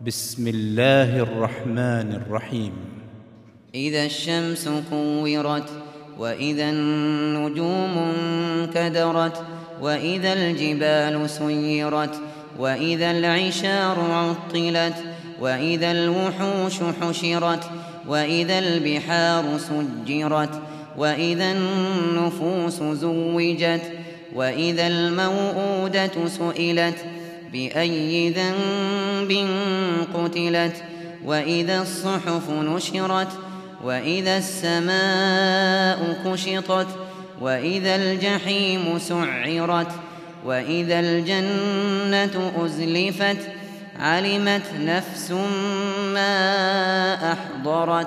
بسم الله الرحمن الرحيم. إذا الشمس كورت، وإذا النجوم انكدرت، وإذا الجبال سيرت، وإذا العشار عطلت، وإذا الوحوش حشرت، وإذا البحار سجرت، وإذا النفوس زوجت، وإذا الموءودة سئلت بأي ذنب قتلت، وإذا الصحف نشرت، وإذا السماء كشطت، وإذا الجحيم سعرت، وإذا الجنة أزلفت، علمت نفس ما أحضرت.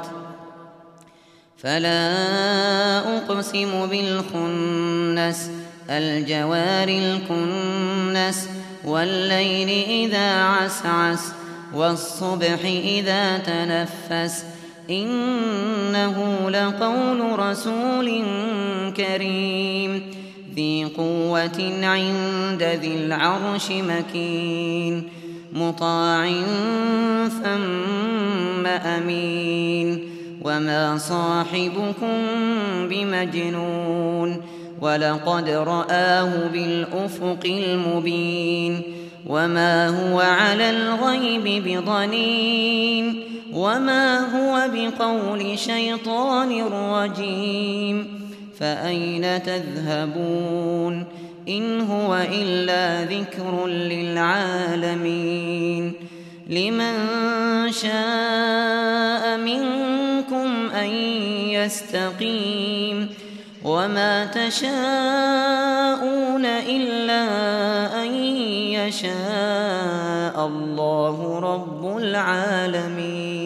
فلا أقسم بالخنس، الجوار الكنس، والليل إذا عسعس، والصبح إذا تنفس، إنه لقول رسول كريم ذي قوة عند ذي العرش مكين، مطاع ثم أمين. وما صاحبكم بمجنون، ولقد رآه بالأفق المبين. وما هو على الغيب بضنين، وما هو بقول شيطان رجيم. فأين تذهبون؟ إن هو إلا ذكر للعالمين. لمن شاء منكم أن يستقيم، وما تشاءون إلا أن يشاء الله رب العالمين.